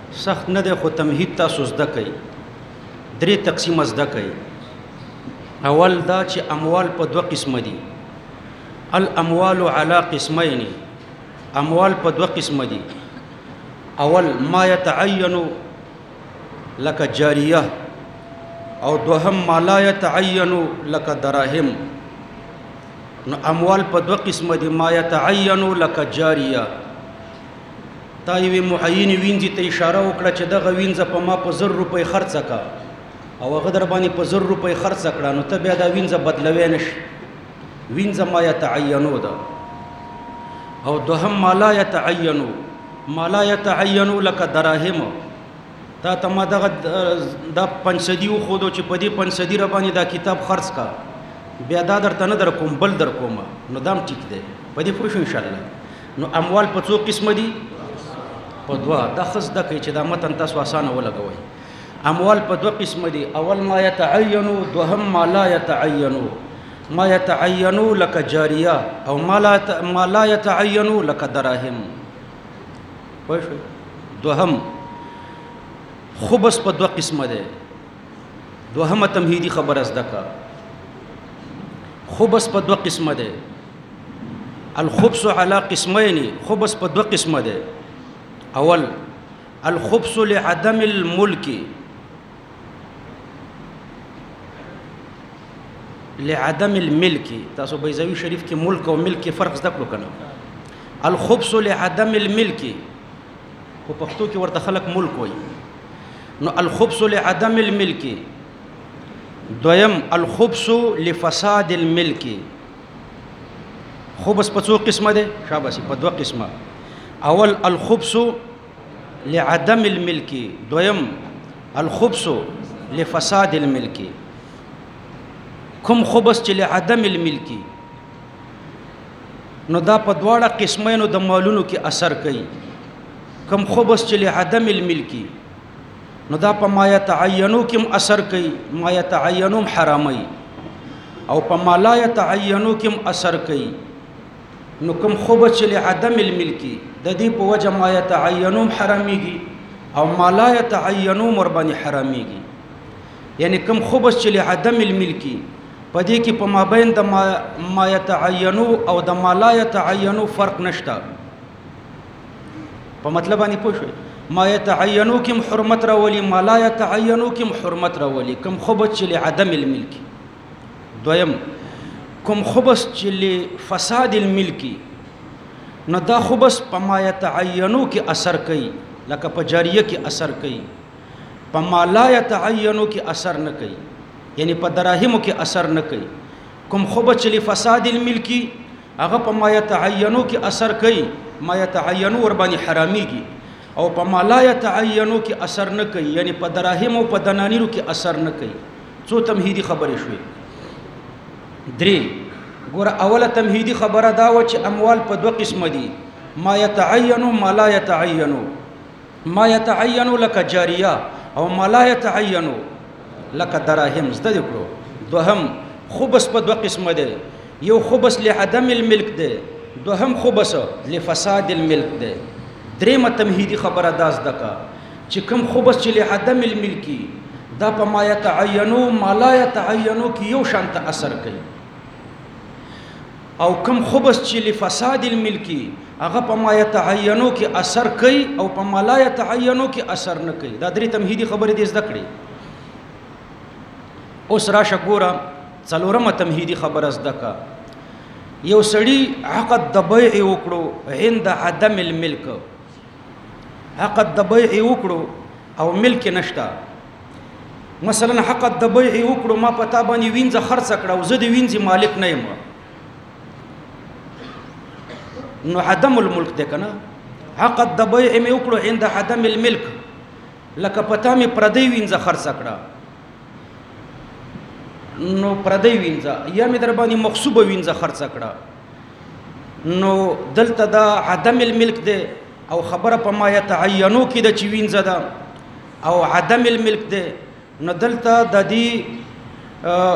سخت نه دی خو تمهید تاسو زده کوئ. درې تقسیمه زده کوئ. اول دا چې اموال په دوه قسمه دي. الاموال علی قسمین، اموال په دوه قسمه دي. اول ما يتعین لك جاریه، او دوهم ما لا يتعین لك دراهم. نو اموال په دوه قسمه دي. ما يتعین لك جاریه، تا یوې معین وینځې ته اشاره وکړه چې دغه وینځه په ما په 1000 روپۍ خرڅه کا، او هغه در باندې په 1000 روپۍ خرڅه کړه، نو ته بیا دا وینځه بدلوی نشي. وینځه ما يتعینو ده. او دوهم ما لا يتعینو، ما لا يتعینو لك دراهم، تا ته ما دغه دا پنځدي وښودو چې په دې پنځدي را باندې دا کتاب خرڅ کا، بیا دا درته نه در کوم بل در کوم، نو دام ټیک دی. په دې پوه شو انشاءالله. نو اموال په څو قسمه دي؟ په دوه. دا ښه زده کوئ چې دا متن تاسو اسانه ولګوئ. اموال په دوه قسمه دي. اول ما يتعینو، دوهم ما لا يتعینو. ما يتعینو لك جاریه، او ما لا يتعینو لك دراهم. پوه شو؟ دوهم خبث په دوه قسمه ده. دوهمه تمهیدی خبره زده کا. خبث په دوه قسمه ده. الخبث على قسمين، خبث په دوه قسمه ده. اول الخبث لعدم الملك، لعدم الملك. تاسو بیضاوی شریف کې ملک او ملک کې فرق زده کړو کنه. الخبث لعدم الملك، په پښتو کې ورته خلک ملک وایي. نو الخبث لعدم الملك. دویم الخبث لفساد الملك. خبث په څو قسمه ده؟ شاباسي په دوه قسمه. اول الخبث لعدم الملك، دویم الخبث لفساد الملك. کوم خبث چې لعدم الملك، نو دا په دواړه قسمینو د مالونو کې اثر کوي. کوم خبث چې لعدم الملك، نو دا په ما يتعینو کې اثر کوي، ما يتعینو حرامي، او په ما لا يتعینو کې اثر کوي. نو کوم خبث چې لعدم الملك، د دې په وجه ما يتعینو حراميږي، او ما لا يتعینو ور باندې حراميږي. یعنی کوم خبث چې لعدم الملك، په دې کې په مابین د ما يتعینو او د ما لا يتعینو فرق نشته. په مطلب باندې پوه شئ. ما يتعینو کې حرمت راولي، ما لا يتعینو کې حرمت راولي. کوم خبث چې لعدم الملك. دویم کوم خبث چې لفساد الملك، نو دا خبث په ما يتعینو کې اثر کوي، لکه په جاریه کې اثر کوي، په ما لا يتعینو کې اثر نه کوي، یعنی په دراهمو کې اثر نه کوي. کوم خبث چې لفساد الملك، هغه په ما يتعینو کې اثر کوي، ما يتعینو ور باندې حراميږي، او په ما لا يتعینو کې اثر نه کوي، یعنی په دراهمو په دنانیرو کې اثر نه کوي. څو تمهیدی خبرې شوې. درې ګوره، اوله تمهیدی خبره دا و چې اموال په دوه قسمه دي. ما يتعینو، ما لا يتعینو. ما يتعینو لك جاریه، او ما لا يتعینو لك دراهم. زده کړو. دوهم خبث په دوه قسمه ده. یو خبث لعدم الملك ده، دوهم خبث لفساد الملك ده. درېمه تمهیدی خبره دا زده کا چې کوم خبث چې لعدم الملك، دا په ما يتعینو ما لا يتعینو کې یو شان ته اثر کوي، او کوم خبث چې لفساد الملك، هغه په ما يتعینو کې اثر کوي، او په ما لا يتعینو کې اثر نه کوي. دا درې تمهیدی خبرې دې زده کړې. اوس راشه ګوره، څلورمه تمهیدی خبره زده کا. یو سړی عقد د بیع وکړو عند عدم الملك، عقد د بیع وکړو او ملک نشته. مثلا عقد د بیع وکړو، ما پتا باندې وینځه خرڅ کړه او زه د وینځي مالک نه یم، نو عدم الملك ده کنه. عقد د بیع مې وکړو عند عدم الملك، لکه پتا مې پردی وینځه خرڅ کړه، نو پردی وینځه یا مې در باندې مغصوبه وینځه خرڅ کړه، نو دلته دا عدم الملك ده، او خبره په ما يتعینو کې د چې وینځه ده او عدم الملك ده. نو دلته د دې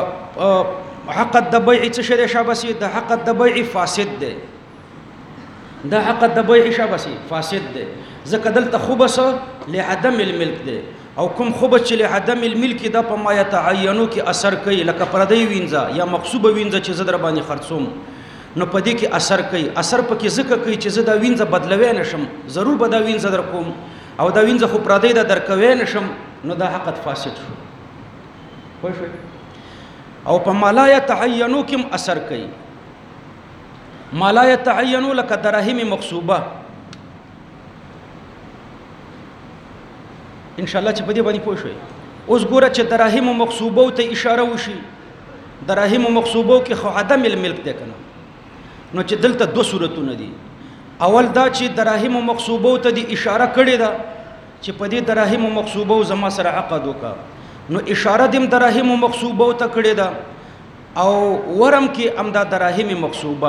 عقد د بیع څه شری شابسي، د عقد د بیع فاسد ده. دا عقد د بیع شابسي فاسد دی ځکه دلته خبث لعدم الملک دی او کوم خبث چې لعدم الملک دا په ما يتعینو کې اثر کوي لکه پردی وینځه یا مقصوبه وینځه چې زه در باندې خرڅوم نو په دې کې اثر کوي اثر پکې ځکه کوي چې زه دا وینځه بدلوي نشم ضرور به دا وینځه در کوم او دا وینځه خو پردی دا درکوي نشم نو دا عقد فاسد شو خو شو او په ما لا يتعینو کې اثر کوي ما لا يتعینو لکه دراهم مقصوبه ان شاء الله چې په دې باندې پوه شئ اوس ګوره چې دراهم مقصوبه ته اشاره وشي دراهم مقصوبه کې خو عدم الملک ده کنه نو چې دلته دو صورتونه دي اول دا چې دراهم مقصوبه ته د اشاره کړې ده چې په دې دراهم مقصوبه زما سره عقد وکا نو اشاره دیم دراهم مقصوبه ته کړې ده او ورم کې امدا دراهم مقصوبه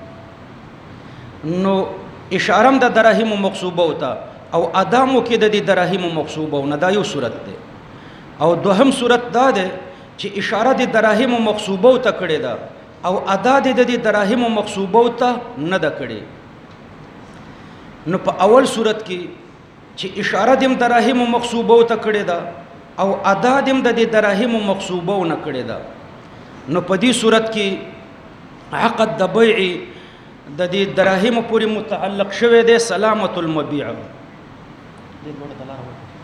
نو اشاره د دراهم مقصوبه ته او ادمو کې د دراهم مقصوبه نه دا یو صورت ده او دوهم صورت دا ده چې اشاره د دراهم مقصوبه ته کړې ده او ادا د دراهم مقصوبه ته نه ده کړې نو په اول صورت کې چې اشاره د دراهم مقصوبه ته کړې ده او ادا د دراهم مقصوبه نه کړې ده نو په دې صورت کې عقد د بیع د دې دراهم پورې متعلق شوی دی سلامت المبيع دې ډول دلار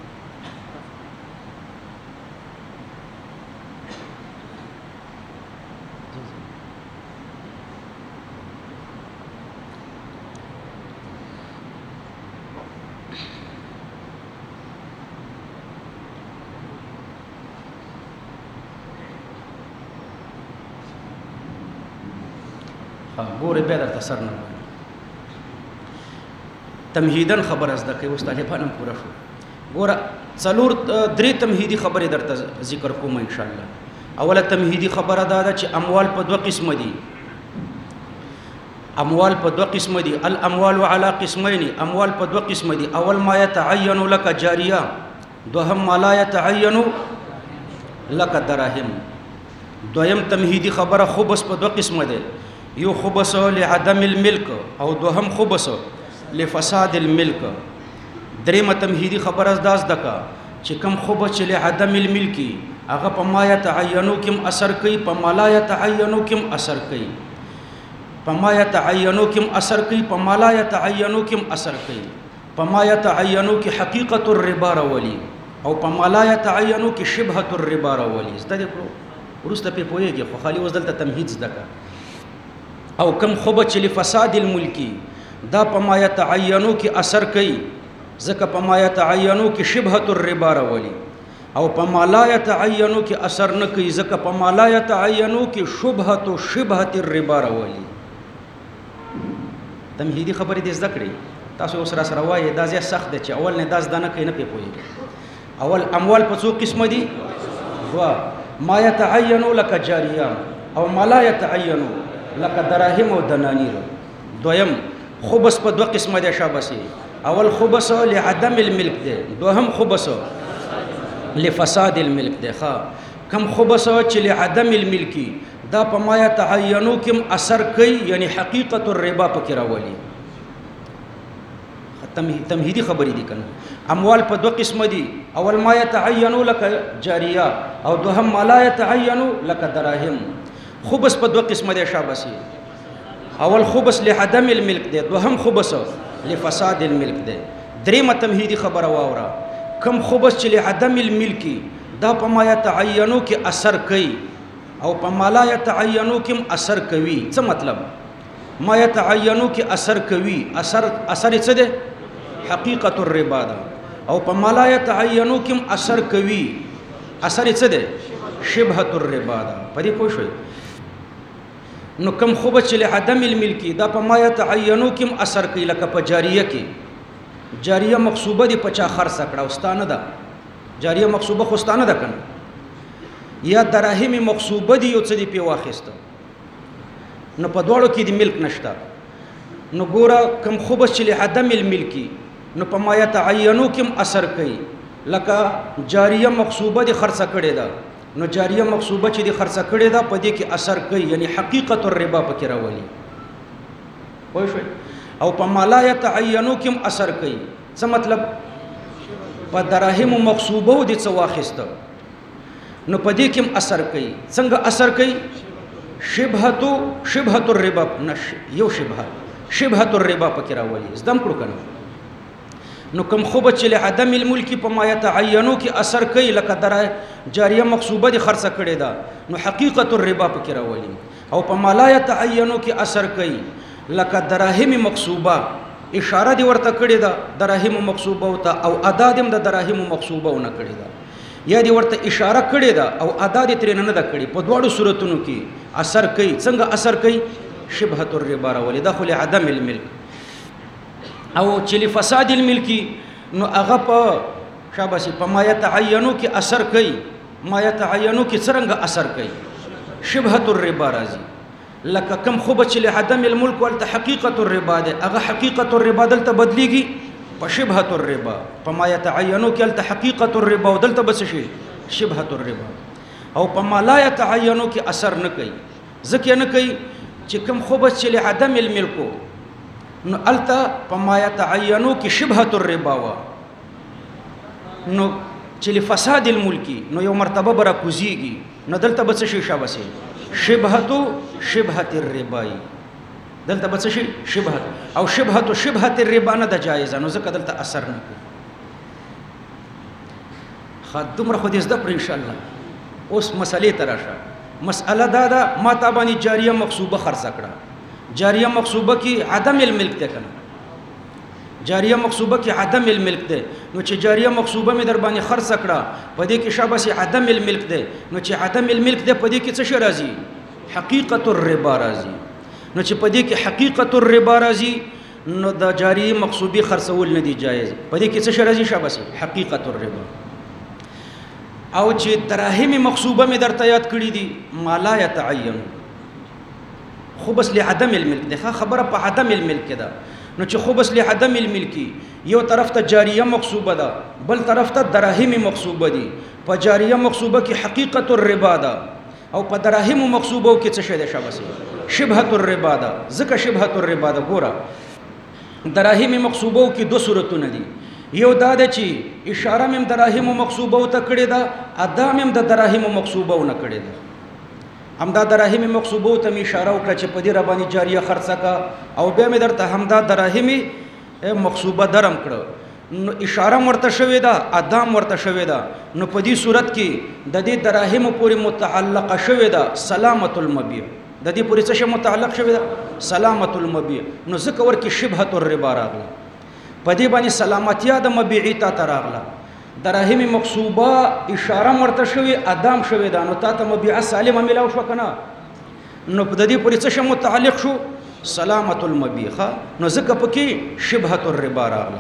ګوره به درته سر نه تمهیدن خبر از دکې اوس طالبان هم پوره شو ګوره څلور درې تمهیدی خبرې درته ذکر کوم ان شاء الله اوله تمهیدی خبره دا ده چې اموال په دوه قسم دي اموال په دوه قسم دي الاموال على قسمين اموال په دوه قسم دي اول ما يتعين لك جاريه دوهم ما لا يتعين لك دراهم دویم تمهیدی خبره خبث په دوه قسم دي یو خبث لعدم الملك او دوهم خبث لفساد الملك درېمه تمهیدی خبره داس دکا چې کم خبث لعدم الملك هغه په ما يتعینو کې اثر کوي په ما لا يتعینو کې اثر کوي په ما يتعینو کې اثر کوي په ما لا يتعینو کې اثر کوي په ما يتعینو کې حقیقت الربا راولي او په ما لا يتعینو کې شبهه الربا راولي زده کړو ورسته په پوهیږي خو خالي وزدل ته تمهید زده او کم خبث لفساد الملکی دا په ما يتعینو کې اثر کوي ځکه په ما يتعینو کې شبهه الربا راولي او په ما لا يتعینو کې اثر نه کوي ځکه په ما لا يتعینو کې شبهه الربا راولي تمهیدی خبرې دې زده کړئ تاسو اوس را سره وایي دا زیات سخت دی چې اول نه داس دانه کوي نه پوهیږي اول اموال په څو قسم دي وا ما يتعين لك جاريه او ما لا يتعين لك دراهم او دنانير دویم خبث په دوه قسمه دي شابسي اول خبث لعدم الملك دي دوهم خبث لفساد الملك دي ښا کم خبث چې لعدم الملك دا په ما يتعینو کې اثر کوي یعنی حقیقت الربا پکې راولي تمهیدی خبرې دي کنه اموال په دوه قسم دي اول ما يتعين لك جاريه او دوهم ما لا يتعين لك دراهم خبث په دوه قسم دي شابسي اول خبث لعدم الملك دي دوهم خبث لفساد الملك دي درېمه تمهیدی خبره واوره کم خبث چې لعدم الملك دا په ما يتعینو کې اثر کوي او په ما لا يتعینو کې اثر کوي څه مطلب ما يتعینو کې اثر کوي اثر څه ده حقیقت الربا ده او په ما لا يتعینو کې اثر کوي اثر څه ده شبهه الربا ده په دې پوه شئ نو کم خبث چې لعدم الملک دا په ما يتعینو کې اثر کوي لکه په جاریه کې جاریه مقصوبه دي په چا خرڅ کړه واستانه ده جاریه مقصوبه خوستانه ده کنه یا دراهم مقصوبه دي یو څه دی په واخیسته نو په دواړو کې د ملک نشته نو ګوره کم خبث چې لعدم الملکی نو په ما يتعینو کې اثر کوي لکه جاریه مقصوبه دي خرڅ کړي ده نو جاریه مقصوبه چې دي خرڅ کړي ده په دې کې اثر کوي یعنی حقیقت الربا پکې راولي وای شو او په ما لا يتعینو کې اثر کوي. څه مطلب؟ په دراهم مغصوبه دي څه واخیسته نو په دې کې اثر کوي. څنګه اثر کوي؟ شبهه الربا یو شبهه الربا پکې راولي. زدم کړو کنه. نو کوم خو به چې له عدم الملک په ما يتعینو کې اثر کوي لکه درای جاریه مغصوبه دي خرڅ کړي دا نو حقیقت الربا پکې راولي. او په ما لا يتعینو کې اثر کوي لکه دراهم مغصوبه اشاره دی ورته کړي دا دراهم مغصوبه او ته او ادا دم د دراهم مغصوبه ونه کړي دا یا دی ورته اشاره کړي دا او ادا دې ترې نه ده کړي. په دواړو صورتونو کې اثر کوي. څنګه اثر کوي؟ شبهه الربا راولي. داخل عدم الملک او چې لفساد الملکی نو هغه په شاباسي په ما يتعینو کې اثر کوي. ما يتعینو کې څنګه اثر کوي؟ شبهه الربا راځي. لکه کم خو چې له عدم الملک ولته حقیقت الربا ده هغه حقیقت الربا دلته بدلیږي په شبهه الربا. په ما يتعینو کې دلته حقیقت الربا ودلته بس شي شبهه الربا. او په ما لا يتعینو کې اثر نه کوي. ځکه نه کوي چې کم خو چې له عدم الملک نو التا په ما يتعینو کې شبهه الربا وا نو چې لفساد الملکی نو یو مرتبه برا کوزیږي نو دلته بس شي شابسي شبهه الربا دلته بس شي شبهه او شبهه الربا نه د جایز نو ځکه دلته اثر نه کوي. خدومره خو دې زده پر ان شاء الله. اوس مسلې تراشه. مسأله دا ما تابانی جاریه مغصوبه خرڅ کړه. جاریه مغصوبه کې عدم الملک ده کنه. جاریه مغصوبه کې عدم الملک ده نو چې جاریه مغصوبه می در باندې خرڅ کړه په دې کې شابه عدم الملک ده نو چې عدم الملک ده په دې کې څه شي راځي؟ حقیقت الربا راځي. نو چې په دې کې حقیقت الربا راځي نو د جاریه مغصوبه خرڅول نه دی جایز. په دې کې څه شي راځي؟ شابه حقیقت الربا. او چې دراهم مغصوبه می درته یاد کړی دي ما لا يتعین خو بس لعدم الملک ده خبره په عدم الملک ده نو چې خو بس لعدم الملکی یو طرف ته جاریه مغصوبه ده بل طرف ته دراهم مغصوبه دي. په جاریه مغصوبه کې حقیقت الربا ده او په دراهم مغصوبه کې څه شی ده؟ شابه شبهه الربا ده. ځکه شبهه الربا ده ګوره دراهم مغصوبه کې دو صورتونه دي. یو دا ده چې اشاره مم دراهم مغصوبه ته کړی ده ادا مم د دراهم مغصوبه نه کړی ده. همدا دراهم مغصوبه ته می اشاره وکړه چې په دې ربانی جاریه خرڅه کا او بیا مې درته همدا دراهم مغصوبه درم کړه نو اشاره ورته شوې ده ادم ورته شوې ده نو په دې صورت کې د دې دراهم پورې متعلقه شوې ده سلامت المبيع. د دې پورې څه متعلق شوې ده؟ سلامت المبيع. نو ذکر ورکی شبهه الربا راغله په دې باندې سلامتیا د مبيعي ته راغله. دراهم مغصوبه اشاره مرته شوی ادم شوی دا نو تا ته مبيع سالمه ملاو شو کنه نو په دې پورې څه متعلق شو؟ سلامت المبيع. نو ځکه پکې شبهه الربا راغله.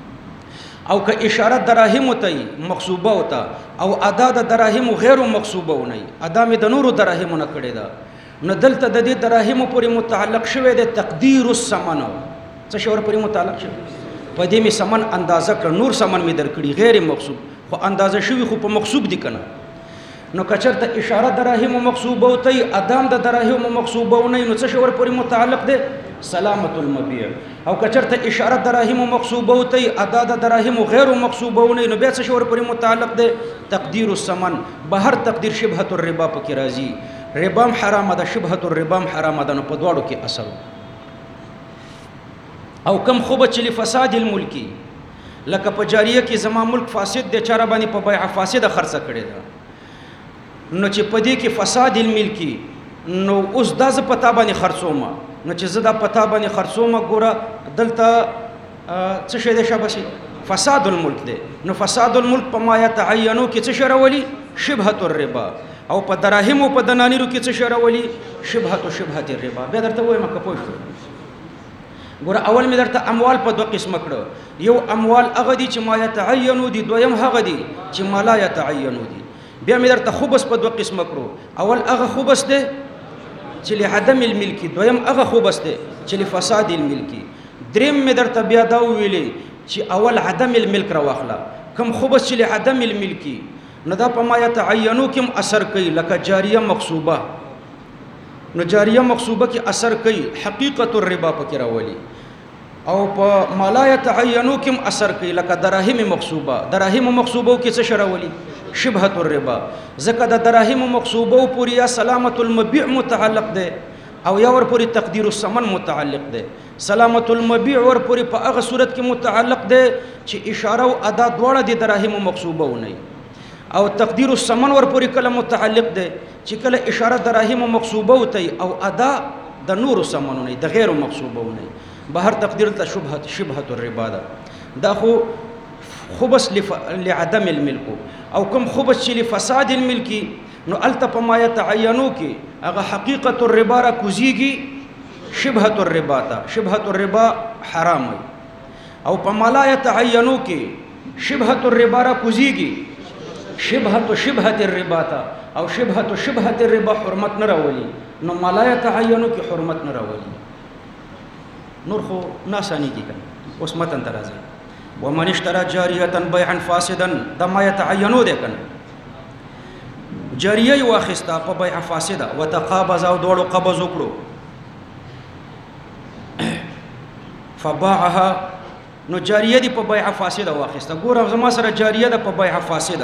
او که اشاره دراهم ته مغصوبه وتا او ادا د دراهم غیر مغصوبه ونی ادا مې د نورو دراهم نه کړی دا نو دلته د دې دراهم پورې متعلق شوی د تقدیر الثمن. څه شور پورې متعلق شوی؟ په دې می سمن اندازه کړ نور سمن می درکړي غیر مغصوب خو اندازه شوی خو په مغصوب دي کنه. نو کچرته اشاره دراهم مغصوبه او ته ادم د دراهم مغصوبه او نه نو څه شور پورې متعلق ده؟ سلامت المبيع. او کچرته اشاره دراهم مغصوبه او ته ادا د دراهم غیر مغصوبه او نه نو بیا څه شور پورې متعلق ده؟ تقدیر الثمن. بهر تقدیر شبهه الربا پکې راځي. ربام حرام ده شبهه الربا حرام ده نو په دواړو کې اثر. او کم خوبه چې لفساد الملکی لکه په جاریه کې زما ملک فاسد د چاره باندې په بیع فاسد خرڅه کړی دا نو چې په دې کې فساد الملکی نو اوس دا ز پتا باندې خرڅوم نو چې زدا پتا باندې خرڅوم ګوره دلته څه شی دی شابه فساد الملک دی. نو فساد الملک په ما يتعینو کې څه شرولي؟ شبهه الربا. او په دراهم او په دنانیرو کې څه شرولي؟ شبهه الربا. بیا درته وایم که پوه شو ګوره اول مې درته اموال په دوه قسم کړو. یو اموال هغه دي چې ما يتعینو دي دویم هغه دي چې ما لا يتعینو دي. بیا مې درته خبز په دوه قسم کړو. اول هغه خبز دی چې لعدم الملکی دویم هغه خبز دی چې لفساد الملکی. دریم مې درته بیا دا ویلې چې اول عدم الملک راوخله کوم خبز چې لعدم الملکی نو دا په ما يتعینو کې اثر کوي لکه جاریه مغصوبه. نو جاریه مغصوبه کې اثر کوي حقیقت الربا پکې راولي. او په ما لا يتعینو کې اثر کوي لکه دراهم مقصوبه. دراهم مقصوبه کې څه شراولي؟ شبهه الربا. ځکه د دراهم مقصوبه پورې یا سلامت المبيع متعلق ده او یا ور پورې تقدیر الثمن متعلق ده. سلامت المبيع ور پورې په هغه صورت کې متعلق ده چې اشاره او ادا دواړه د دراهم مقصوبه ونی، او تقدیر الثمن ور پورې کله متعلق ده چې کله اشاره دراهم مقصوبه وتی او ادا د نور ثمن نه د غیر مقصوبه ونی. بهر تقدیر ته شبهه الربا ده. دا خو خبث لعدم الملك او کوم خبث چې لفساد الملك نو التف ما يتعینو کې هغه حقیقت الربا را کوزيږي شبهه الربا ته. شبهه الربا حرام وي. او په ما لا يتعینو کې شبهه الربا را کوزيږي شبهه الربا ته، او شبهه الربا حرمت نه راولي. نو ما لا يتعینو کې حرمت نه راولي. نور خو ناسانی کی کنه. اوس متن ترازی ومن اشترى جاریه بيعا فاسدا د ما يتعینو ده کنه. جاریه واخستا په بيع فاسده وتقابض او دوړو قبض وکړو فباعها نو جاریه دی په بيع فاسده واخستا. ګور زما سره جاریه ده په بيع فاسده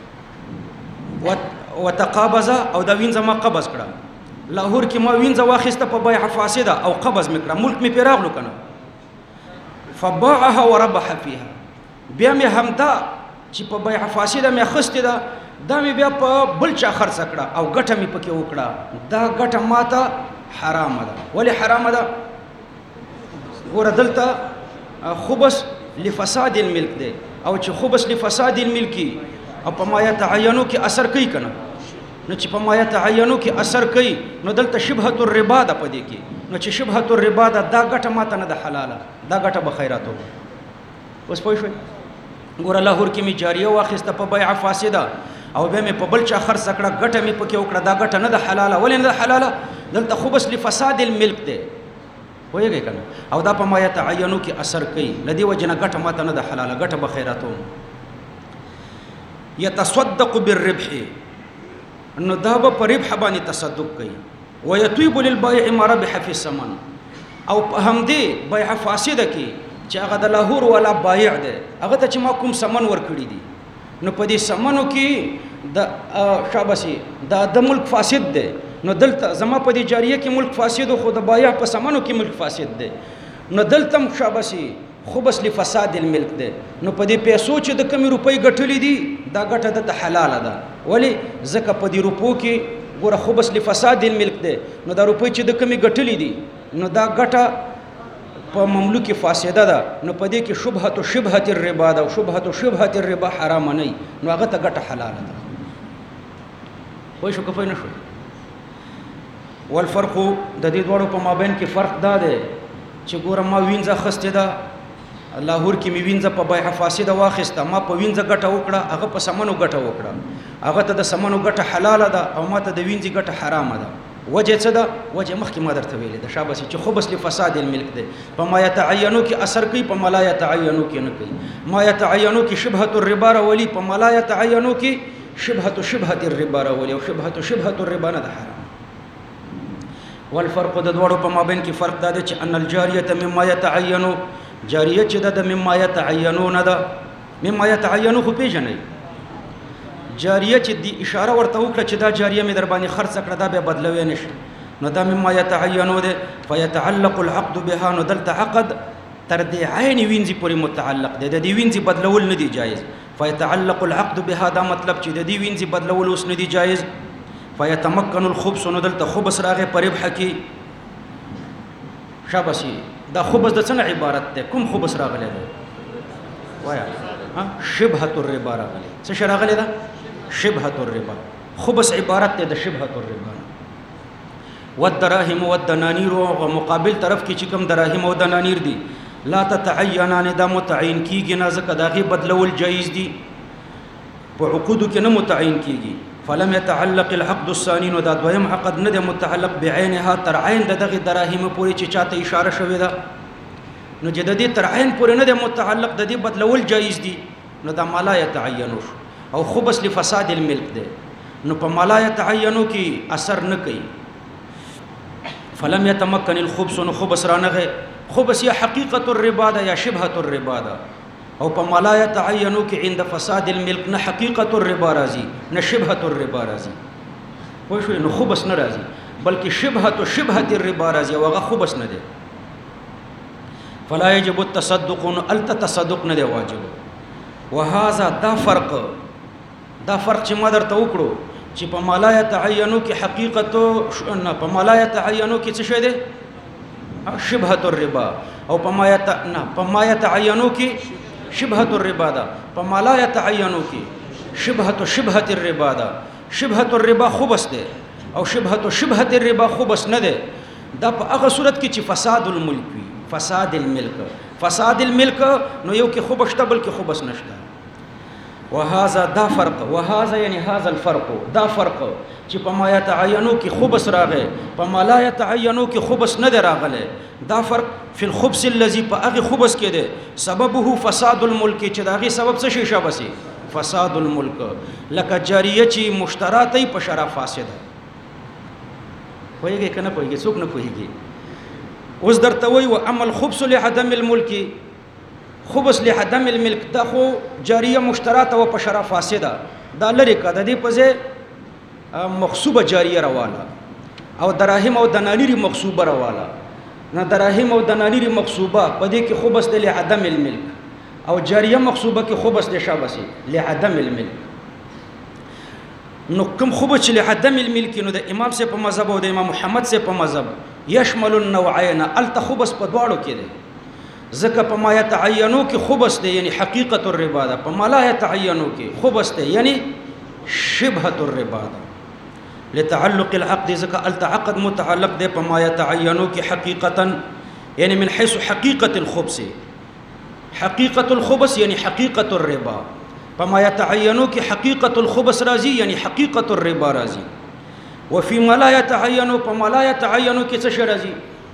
وتقابض او دا وین زما قبض کړه. لاهور کې ما وینځه واخسته په بيع فاسده او قبض میکړه، ملک می پیراغلو کنه. فباعها وربح فيها. بیا می همدا چې په بيع فاسده می خسته ده دا می بیا په بل چا خرڅ کړه او ګټه می پکې وکړه. دا ګټه ماته حرام ده. ولی حرام ده؟ ګوره دلته خبث لفساد الملک ده، او چې خبث لفساد الملک او په ما يتعینو کې اثر کوي کنه. نو چې په ما يتعینو کې اثر کوي نو دلته شبهه الربا ده پدې کې. نو چې شبهه الربا ده دا ګټه ماته نه ده حلاله، دا ګټه به خیراتو. اوس پوه شئ. ګوره لاهور کې می جاریه واخسته په بيع فاسده او به می په بل چا خرڅ کړه ګټه می پکې وکړه. دا ګټه نه ده حلاله. ولې نه ده حلاله؟ دلته خبث لفساد الملک ده. وایي کنه. او دا په ما يتعینو کې اثر کوي لدی وجنه ګټه ماته نه ده حلاله، ګټه به خیراتو. يتصدق بالربح نو دا به پر ربح باندې تصدق کوي. ويطيب للبائع ما ربح في الثمن. او هم دې بيع فاسده کې چې هغه د لاهور والا بایع دی، هغه ته چې ما کوم ثمن ورکړي دي نو په دې ثمنو کې د شابسي د ملک فاسد دی. نو دلته زما په دې جاریه کې ملک فاسد خو د بایع په ثمنو کې ملک فاسد دی. نو دلته شابسي خبث لفساد الملک ده. نو په دې پیسو چې د کمی روپۍ ګټلې دي دا ګټه د حلاله ده. ولی ځکه په دې روپو کې ګوره خبث لفساد الملک ده. نو دا روپۍ چې د کمی ګټلې دي نو دا ګټه په مملوک فاسده ده. نو په دې کې شبهه الربا ده او شبهه الربا حرام نه، نو هغه ته ګټه حلاله ده. وای شو کفای نشو. والفرق د دې دوړو په مابین کې فرق دا ده چې ګوره ما وینځه خسته ده لاهور کې می وینځه په بيع فاسده واخسته، ما په وینځه ګټه وکړه، هغه په سمنو ګټه وکړه، هغه ته د سمنو ګټه حلاله ده او ما ته د وینځي ګټه حرامه ده. وجه څه ده؟ وجه مخکې ما درته ویلې ده شاباسي چې خبث لفساد الملک ده. په ما يتعینو کې اثر کوي، په ما لا يتعینو کې نه کوي. ما يتعینو کې شبهه الربا راولي، په ما لا يتعینو کې شبهه الربا راولي او شبهه الربا نه ده حرام. والفرق د دوړو په مابین کې فرق ده چې ان الجاریه مما يتعینو جاریه چې د مما يتعینو نه ده. مما يتعینو خو پیژنئ جاریه چې دی اشاره ورته وکړه چې دا جاریه مې در باندې خرڅ کړه دا به بدلوي نشي، نو دا مما يتعینو ده. فيتعلق العقد بها نو دلته عقد تر دې عین وینځي پورې متعلق ده، د دې وینځي بدلول نه دی جایز. فيتعلق العقد بها دا مطلب چې د دې وینځي بدلول اوس نه دی جایز. فيتمكن الخبث نو دلته خبث راغی په ربح کې. شابسي دا خبث د څه عبارت ده؟ کوم خبث راغلی ده؟ وایا شبهه الربا راغلی. څه شی راغلی ده؟ شبهه الربا. خبث عبارت ده د شبهه الربا. والدراهم والدنانير او مقابل طرف کې چې کوم دراهم او دنانیر دي لا تتعینان دا متعین کیږي نه، ځکه داغه بدلول جایز دي، په عقود کې نه متعین کیږي. فلم يتعلق العقد الثاني نو دا دویم عقد نه د متعلق بعینها تر عین دغه دراهم پورې چې چاته اشاره شوې ده، نو چې د دې تر عین پورې نه د متعلق د دې بدلول جایز دي، نو دا ما لا يتعینو او خبث لفساد الملک ده. نو په ما لا يتعینو کې اثر نه کوي. فلم يتمكن الخبث نو خبث رانغه خو بس یا حقیقت الربا ده یا شبهة الربا ده. او په ما لا يتعینو کې عند فساد الملک نه حقیقت الربا راځي نه شبهة الربا راځي. پوه شوې؟ نو خو بس نه راځي بلکې شبهة الربا راځي او هغه خو بس نه دی. فلا يجب التصدق، الته تصدق نه دی واجب. وهذا دا فرق چې ما درته وکړو چې په ما لا يتعینو کې حقیقت نه، په ما لا يتعینو کې څه شی دی؟ شبهة الربا. او په ما يتعینو کې شبهة الربا ده، په ما لا يتعینو کې شبهة الربا ده. شبهة الربا خو بس دی او شبهة الربا خو بس نه دی. دا په هغه صورت کې چې فساد الملک وي، فساد الملک نو یو کې خو بشته بلکې خو بس نشته. وهذا دا فرق، وهذا یعنی هذا الفرق، دا فرق چې په ما يتعینو کې خو بس راغی، په ما لا يتعینو کې خو بس نه دی راغلی. دا فرق فی الخبث الذي په هغه خبث کې دی سببه فساد الملک چې دا غي سبب څه شي شابسي فساد الملک. لکه جاریه چې مشتراتی په شرع فاسده. پوهیږي کنه پوهیږي؟ څوک نه پوهیږي. اوس درته وایي و اما الخبث لعدم الملک، خبث لعدم الملک دا خو جاریه مشتراته و په شرع فاسده. دا لري کده دی په ځای مغصوبه جاریه رواله او دراهم او دنانیر مغصوبه رواله. نه دراهم او دنانیر مغصوبه په دې کې خبث لعدم الملک او جاریه مغصوبه کې خبث لشابسي لعدم الملک. نو کوم خبث لعدم الملک نو د امام سے په مذهب او د امام محمد سے په مذهب یشمل النوعین، التخبث په دواړو کې دی. ځکه په ما يتعینو کې خبث دی یعنی حقیقت الربا ده، په ما لا يتعینو کې خبث دی یعنی شبهة الربا ده. لتعلق العقد ځکه التعقد متعلق دی په ما يتعینو کې حقیقتا یعنی من حيث حقیقت الخبث، حقیقت الخبث یعنی حقیقت الربا. په ما يتعینو کې حقیقت الخبث راځي یعنی حقیقت الربا راځي. وفي ما لا يتعینو، په ما لا يتعینو کې څه راځي؟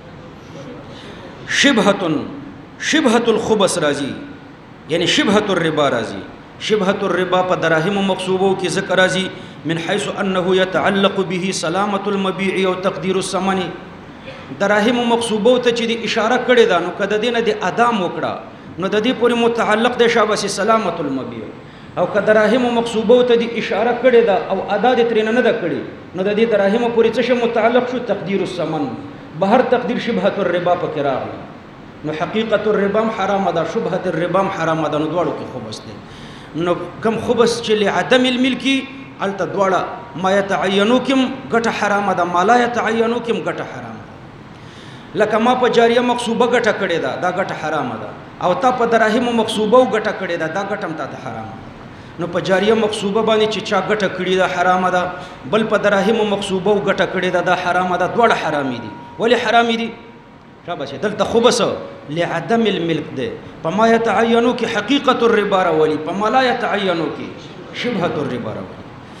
شبهة الخبث راځي یعنی شبهة الربا راځي. شبهة الربا په دراهم مغصوبو کې ذکر راځي من حيث انه يتعلق به سلامة المبيع او تقدير الثمن. دراهم مغصوبو ته چې د اشاره کړې ده نو کده دینه د ادم وکړه نو د دې پورې متعلق ده شابه سلامة المبيع. او که دراهم مغصوبو ته د اشاره کړې ده او ادا د ترنه نه ده کړې نو د دې دراهم پورې څه متعلق شو؟ تقدير الثمن. بهر تقدیر شبهة الربا پکې راغلی. نو حقیقت الربا حرام ده، شبهة الربا حرام ده. نو دواړو کې خبث دی. نو کم خبث چې لعدم الملکی الته دواړه ما يتعینو کم ګټه حرام ده، ما لا يتعینو کم ګټه حرام ده. لکه ما په جاریه مغصوبه ګټه کړې ده دا ګټه حرام ده، او تا په دراهم مغصوبه ګټه کړې ده دا ګټه هم ته حرام ده. نو په جاریه مغصوبه باندې چې چا ګټه کړې ده حرام ده، بل په دراهم مغصوبه ګټه کړې ده دا حرام ده. دواړه حرامي دي. ولی حرامي دي؟ شابه دلته خبث لعدم الملک ده. په ما يتعینو کې حقیقت الربا راولي، په ما لا يتعینو کې شبهة الربا راولي.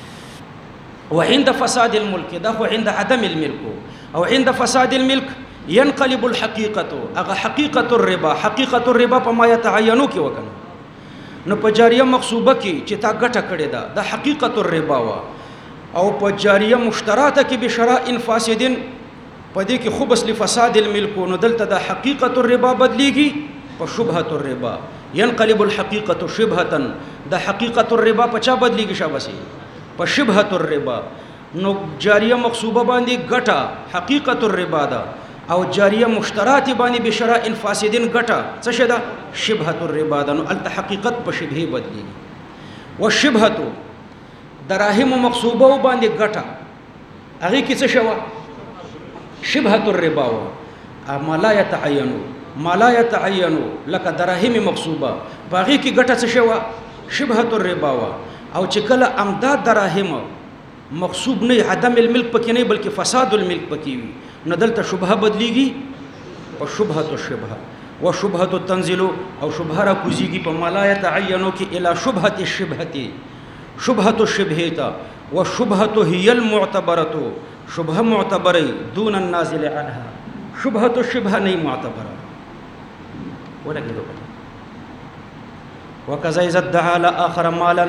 وعند فساد الملك ده هو عند عدم الملك، او عند فساد الملك ينقلب الحقيقة. اغه حقیقت الربا، حقیقت الربا په ما يتعینو کې وکنه. نو په جاریه مغصوبه کې چې تا ګټه کړې ده د حقیقت الربا وا، او په جاریه مشتراته کې بشراء فاسدين په دې کې خبث لفساد الملك نو دلته د حقیقت الربا بدلیږي په شبهة الربا. ينقلب الحقيقة شبهة، د حقیقت الربا په چا بدلیږي؟ شابسي په شبهة الربا. نو جاریه مغصوبه باندې ګټه حقیقت الربا ده، او جاریه مشترات باندې بشراء فاسدين ګټه څه شه ده؟ شبهة الربا ده. نو الته حقیقت په شبهه بدلیږي. والشبهة دراهم مغصوبه باندې ګټه هغه کې څه شوه؟ شبهة الربا. ما لا يتعینو، ما لا يتعینو لکه دراهم مغصوبه باغی کې ګټه څه شوه؟ شبهة الربا. او چې کله امداد دراهم مغصوب نه عدم الملک پکې نه بلکې فساد الملک پکې وي نو دلته شبهه بدلیږي په شبهة الشبهه. وشبهة تنزل او شبهه را کوزيږي په ما لا يتعینو کې الى شبهة الشبهه، شبهة الشبهه ته. والشبهة هي المعتبرة، شبهه معتبره دون النازل عنها. شبهة الشبهه نه معتبره ولګیدو. وكذا اذا ادعى على اخر مالا،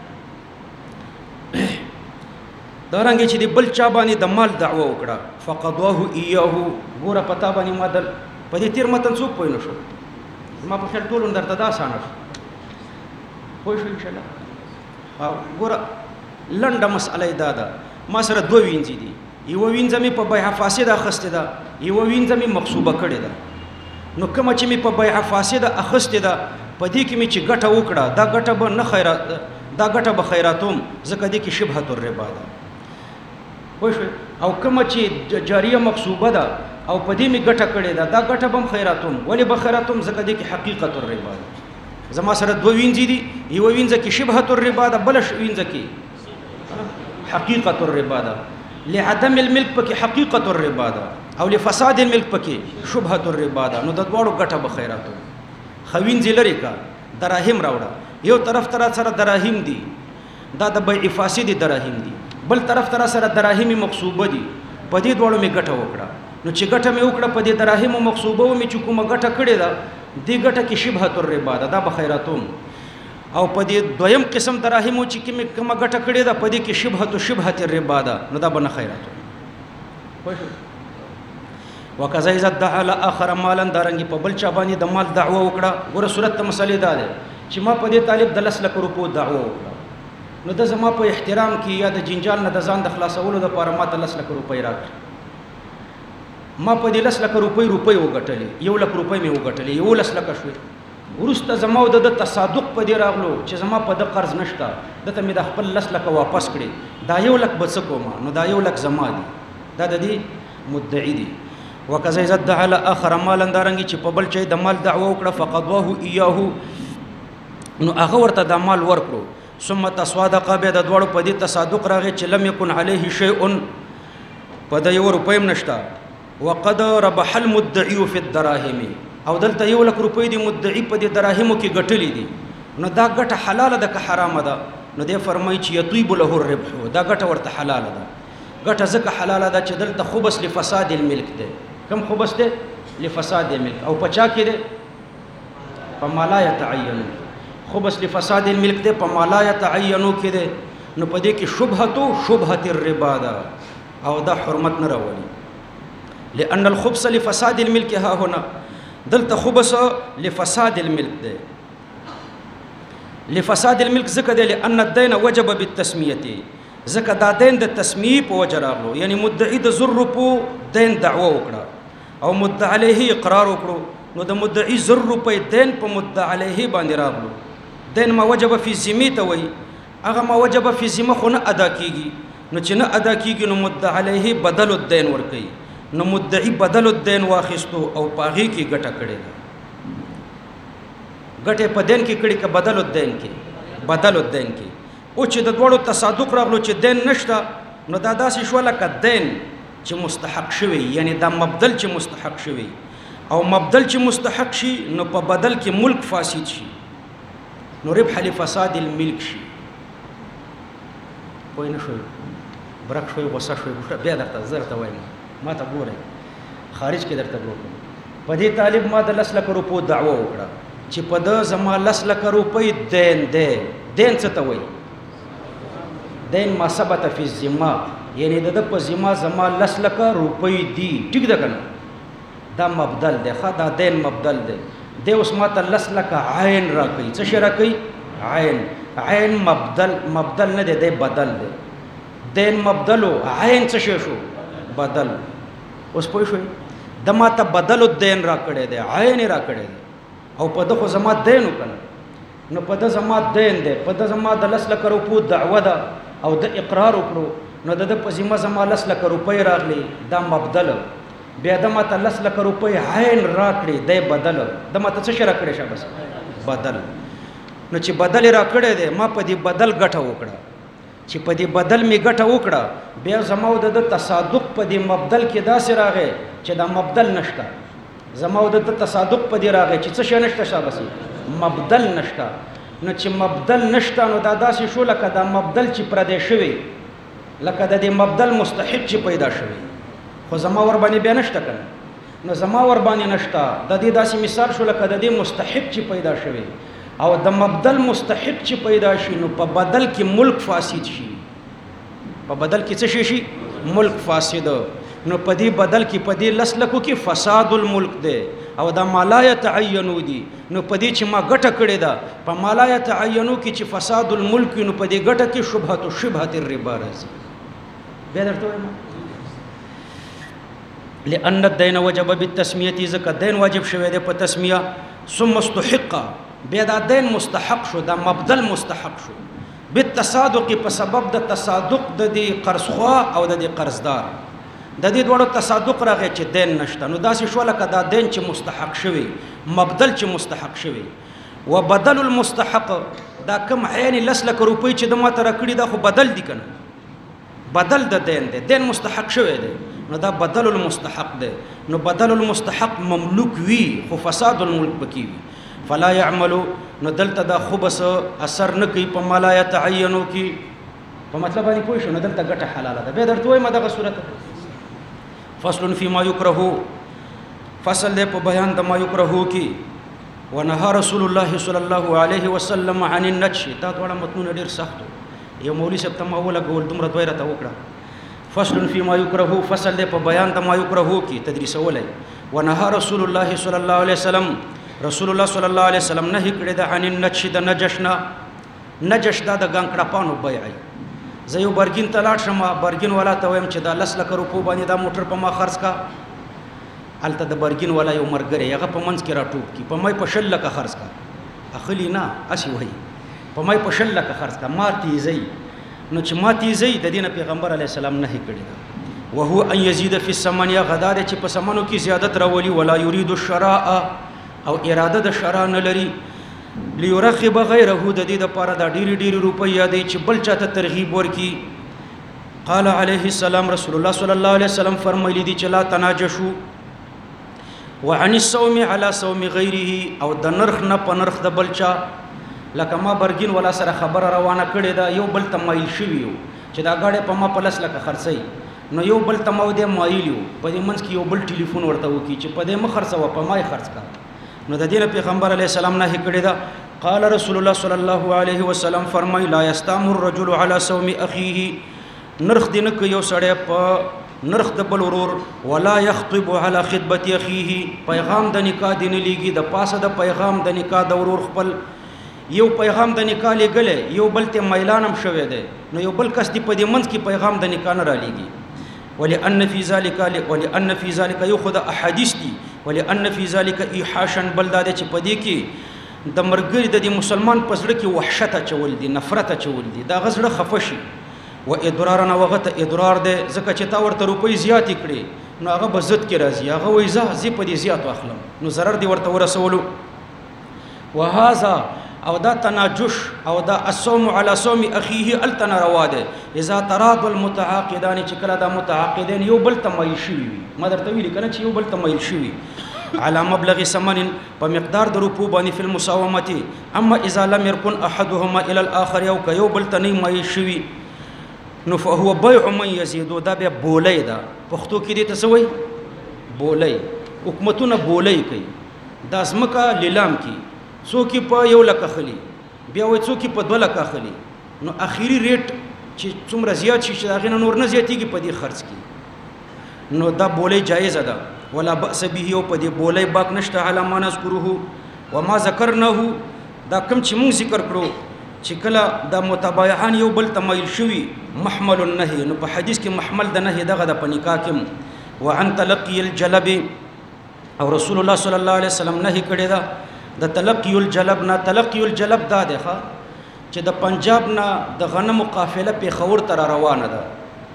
دارنګه چې د بل چا باندې د مال دعوه وکړه فقضاه اياه، ګوره پتا باندې ما په دې تیر متن څوک پوه نه شو ما په خیال ټول درته دا اسانه شو پوه شو ان شاء الله ګوره لنډه مسئله دا ده ما سره دوه وینځي دي یو وینځه مې په بیع فاسده اخیستې ده یو وینځه مې مغصوبه کړې ده نو کومه چې مې په بیع فاسده اخیستې ده په دې کې مې چې ګټه وکړه دا ګټه به نه خیرات دا ګټه به خیراتوم ځکه دې کې شبهة الربا ده پوه شو او کومه چې جاریه مغصوبه ده او په دې مې ګټه کړې ده دا ګټه به هم خیراتوم ولې به خیراتوم ځکه دې کې حقیقت الربا ده زما سره دوه وینځي دي یو وینځه کې شبهة الربا ده بل وینځه کې حقیقت الربا ده لعدم الملک پکې حقیقت الربا ده او لفساد الملک پکې شبهة الربا ده نو د دواړو ګټه به خیراتوم خوینځي لري کا دراهم راوړه یو طرف تر سره دراهم دي دا د بیع فاسد دراهم دي بل طرف تر سره دراهم مغصوبه دي په دې دواړو می ګټه وکړه نو چې ګټه می وکړه په دې دراهم مغصوبه می چې کومه ګټه کړې ده دې ګټه کې شبهة الربا ده دا به خیراتوم او په دې دویم قسم دراهم چې کومه ګټه کړې ده په دې کې شبهة الربا ده نو دا به نه خیراتوم وکذا اذا ادعى اخر مالا دارنګي په بل چا باندې د مال دعوه وکړه ګوره صورت ته مسلې ده چې ما په دې طالب د 10 لک روپو دعوه وکړه نو د زما په احترام کې یا د جنجال نه د ځان د خلاصولو لپاره ما ته 10 لک روپۍ راکړه ما په دې 10 لک روپۍ وګټلې 1 لک روپۍ مې وګټلې 11 لک شوې ورسته زما د تصادق په دې راغلو چې زما په د قرض نشته دته مې د خپل 10 لک واپس کړې دا 1 لک بڅ کوم نو دا 1 لک زما دي دا د دې مدعي دي وکذا اذا ادعى اخر مالا دارنګي چې په بل چا د مال دعوه وکړه فقضوه اياه نو هغه ورته د مال ورکړو ثم تصادق به د دوړو په دې تصادق راغی چې لم يكن عليه شيء په د 1 روپۍ نشته وقد ربح المدعي في الدراهم او دلته 1 لک روپۍ دی مدعي په دې دراهمو کې ګټلې دي نو دا ګټه حلاله ده که حرامه ده نو دې فرمایي چې يطيب له الربح دا ګټه ورته حلاله ده ګټه ځکه حلاله ده چې دلته خبث لفساد الملک ده کم خبث ده لفساد الملک او پچا کې ده په ما لا يتعين خبث لفساد الملک ده په ما لا يتعين کې ده نو په دې کې شبهة الربا ده او دا حرمت نه راولي لأن الخبث لفساد الملك ها هنا دلته خبث لفساد الملك ده لفساد الملك ذکر ده لأن الدين وجب بالتسمية ذکر دا دین د تسمیه په وجه راغلو یعنی مدعی د زر روپو دین دعوه وکړه او مدعی علیه اقرار وکړو نو د مدعی زر روپې دین په مدعی علیه باندې راغلو دین ما وجب فی ذمه ته وای هغه ما وجب فی ذمه خو نه ادا کیږي نو چې نه ادا کیږي نو مدعی علیه بدل الدین ورکي نو مدعی بدل الدین واخستو او پاغي کې ګټه کړي ګټه په دین کې کړي ک بدل الدین کې او چې د دوړو تصادق راغلو چې دین نشته نو دا داسې شو لکه دین چې مستحق شوی یعنی دا مبدل چې مستحق شوی او مبدل چې مستحق شي نو په بدل کې ملک فاسد شي نو ربح لفساد الملک شي پوه نه شوی برک شوی غوسه شوی بیا درته زرته وایم ما ته ګورئ خارج کې درته ګورم په دې طالب ما د 10 لک روپو دعوه وکړه چې په د زما 10 لک روپۍ دین څه ته وایي دین ما ثبت فی الذمه یعنی د په ذمه زما 10 لک روپۍ دي ټیک ده کنه دا مبدل ده دا دین مبدل ده د اوس ما ته 10 لک عین راکې څه شي راکې عین مبدل نه ده بدل ده دین مبدلو عین څه شو بدل اوس پوه شو د ما ته بدل الدین راکړې ده عین راکړې ده او په دغه زما دین وکړه نو په د زما دین ده په د زما د 10 لک روپو دعوه ده او د اقرار وکړو نو د په ذمه زما 10 لک روپۍ راغلي دا مبدل بیا د ما ته 10 لک روپۍ عین راکړي د بدل د ما ته څه شي راکړي شه بس بدل نو چې بدل راکړي ده ما په دې بدل ګټه وکړه چې په دې بدل می ګټه وکړه بیا زما د تصادق په دې مبدل کې داسې راغی چې دا مبدل نشته زما د تصادق په دې راغی چې څه شي نشته شه بس مبدل نشته نو چې مبدل نشته نو دا داسې شو لکه دا مبدل چې پردې شوی لکه د دې مبدل مستحق چې پیدا شوی خو زما ور باندې بیا نشته کنه نو زما ور باندې نشته د دې داسې مثال شو لکه د دې مستحق چې پیدا شوی او د مبدل مستحق چې پیدا شي نو په بدل کې ملک فاسد شي په بدل کې څه شي ملک فاسد نو په دې بدل کې په دې 10 لکو کې فساد الملک ده او دا ما لا يتعینو دي نو په دې چې ما ګټه کړې ده په ما لا يتعینو کې چې فساد الملک نو په دې ګټه کې شبهه الربا راځي. بیا درته وایم لأن الدين وجب بالتسمية ځکه دین واجب شوی دی په تسمیه ثم استحق بیا دا دین مستحق شو دا مبدل مستحق شو بالتصادق په سبب د تصادق د دې قرضخوا او د دې قرضدار د دې دوړو تصادق راغی چې دین نشته نو داسې شو لکه دا دین چې مستحق شوی مبدل چې مستحق شوی وبدل المستحق دا کم عین لس لک روپۍ چې د ما تر کړی دا خو بدل دي کنه بدل د دین دی دین مستحق شوی دی نو دا بدل المستحق دی نو بدل المستحق مملوک وی خو فساد الملک بکی وی فلا يعملو نو دلته دا خو بس اثر نه کوي په ما لا يتعینو کې په مطلب باندې پوه شو نو دلته ګټه حلاله ده به درته وایم دغه صورت فصل فيما يكره فصل ده په بیان د ما يكره کې ونهى رسول الله صلى الله عليه وسلم عن النجش دا ډول متنون ډیر سختو یو مولوی صاحب ته ما ولا ګول دومره دویره ته وکړه فصل فيما يكره فصل ده په بیان د ما يكره کې تدریس ولای ونهى رسول الله صلى الله عليه وسلم رسول الله صلی الله علیه وسلم نه کړی د عن النجش د نجشنا نجش دا د ګنکړه پانو بیعي زه یو برګین ته لاړ شم برګین والا ته وایم چې دا 10 لک روپو باندې دا موټر په ما خرڅ کا الته د برګین والا یو مرګره هغه په منځ کې راټوب کی په مې په 10 لک خرڅ کا اخلی نه اسی وای په مې په 10 لک خرڅ کا ما تیزی نو چې ما تیزی د دین پیغمبر علی السلام نه کړی دا وهو ان يزيد في الثمن یا غدار چې په سمنو کې زیادت راولي ولا يريد الشراء او اراده د شرع نه لري ليرغب غيره د دې د پاره د ډيري روپۍ یادې چې بل چاته ترغیب ورکي قال عليه السلام رسول الله صلى الله عليه وسلم فرمایلی دي چې لا تناجشوا وعن الصوم على صوم غيره او د نرخ نه په نرخ د بل چا لکه ما برګین ولا سره خبر روانه کړي دا یو بل تمایل شوی چې دا غاړه په ما پلس لکه خرڅي نو یو بل تمو دې مایلیو په دې منځ کې یو بل ټلیفون ورته وکي چې په دې مخرڅه و په ما خرڅ کا نو د دین پیغمبر علی السلام نه کړی دا قال رسول الله صلی الله علیه وسلم فرمای لا یستام الرجل على صوم اخیه نرخ دین کو یو سړی په نرخ د بل ورور ولا يخطب على خطبه اخیه پیغام د نکاح دین لیږي د پاسه د پیغام د نکاح د ورور خپل یو پیغام د نکاح لګل یو بل ته میلانم شوه دی نو یو بل کس دی په دې منځ کې پیغام د نکاح نه را لیږي ولأن في ذلك يأخذ أحاديث دي ولأن في ذلك إيحاشا بلداد چې پدې کې د مرګري د مسلمان پسړه کې وحشت چول دي نفرت چول دي دا غزړه خفشي و اضرارنا وغت اضرار ده زکه چې تا ورته روپۍ زیات کړي نو هغه بزت کې راځي هغه وای زه په دې زیات واخلم نو ضرر دی ورته ورسولو وهذا او دا تناجش او دا الصوم على صوم اخيه التنا رواده اذا تراض المتعاقدان چې کله دا متعاقدين یو بل تمایل شوی ما درته ویل کنه چې یو بل تمایل شوی على مبلغ ثمن په مقدار د روپو باندې په المساومه اما اذا لم يكن احدهما الى الاخر یو یو بل تنی مایل شوی نو فهو بيع من يزيد دا به بولای دا پښتو کې دې تسوي بولای حکومتونه بولای کوي دا اسمکا لیلام کی څوک په یو لک خلی بیا وای څوک په 2 لک خلی نو اخیری ریټ چې څومره زیات شي چې هغه نور نه زیاتیږي په دې خرڅ کی نو دا بولای جایز ده ولا باس به او په دې بولای باک نشته علامه نذکره وما ذکرناه دا کم چې مونږ ذکر کړو چې کله دا متبايعان یو بل تمایل شوی محمل النهي نو په حدیث کې محمل د نهي دغه د پنیکا کې وعن تلقي الجلب او رسول الله صلی الله علیه وسلم نهي کړی دا د تلقي الجلب نه تلقي الجلب دا ده چې د پنجاب نه د غنمو قافله په خور تر روانه ده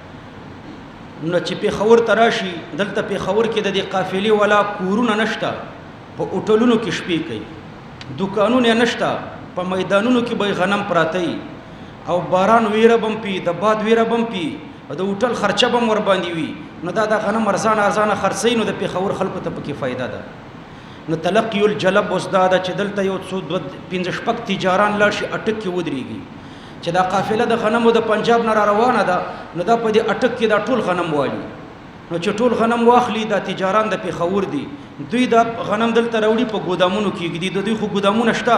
نو چې په خور تراشي دلته په خور کې د دې قافلې ولا کورونه نشتا په اوټلونو کې شپې کوي دکانونه نشتا په میدانونو کې به غنم پراته او باران ویره بم پی د باد ویره بم پی د اوټل خرچه بم ور باندې وي نو دا د غنم ارزانه خرڅي نو د په خور خلکو ته پکې فائدہ ده نو تلقي الجلب وسداد چې دلته یو څو 15 شپک تجاران لاړ شي اٹک کې ودرېږي چې دا قافله د غنمو د پنجاب نه روانه ده نو دا په دې اٹک کې دا ټول غنم والی نو چې ټول غنم واخلي دا تجاران د پیښور دي دوی دا غنم دلته راوړي په ګودامونو کې دي دوی خو ګودامونه شته